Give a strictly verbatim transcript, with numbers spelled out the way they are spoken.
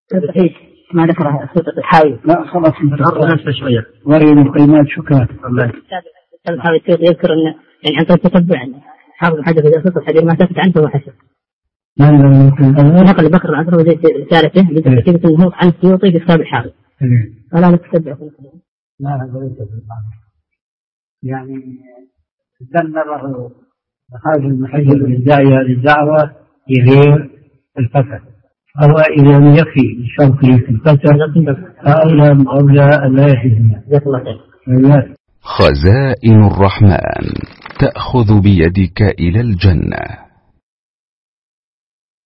ما ذكرها الحاوي. لا خلاص نفسه شوية. ورين القيمات شكرا. الله. الحاوي يذكر إن يعني عن طريق التتبع حافظ حدث إذا صدق الحديث ما ثبت عنه وحسب. نقل بكر عن طريق رسالته بتأكيد أنه هو عن السيوطي في كتاب الحافظ. ولا نتتبع. لا هذا ليس بالمعنى. يعني استمر خارج المحجر للداعية للدعوة يغير الفتح. أو إذا لم يكفي الشرط في الفتح فأولى أولى لا يجوز. خزائن الرحمن تأخذ بيدك إلى الجنة.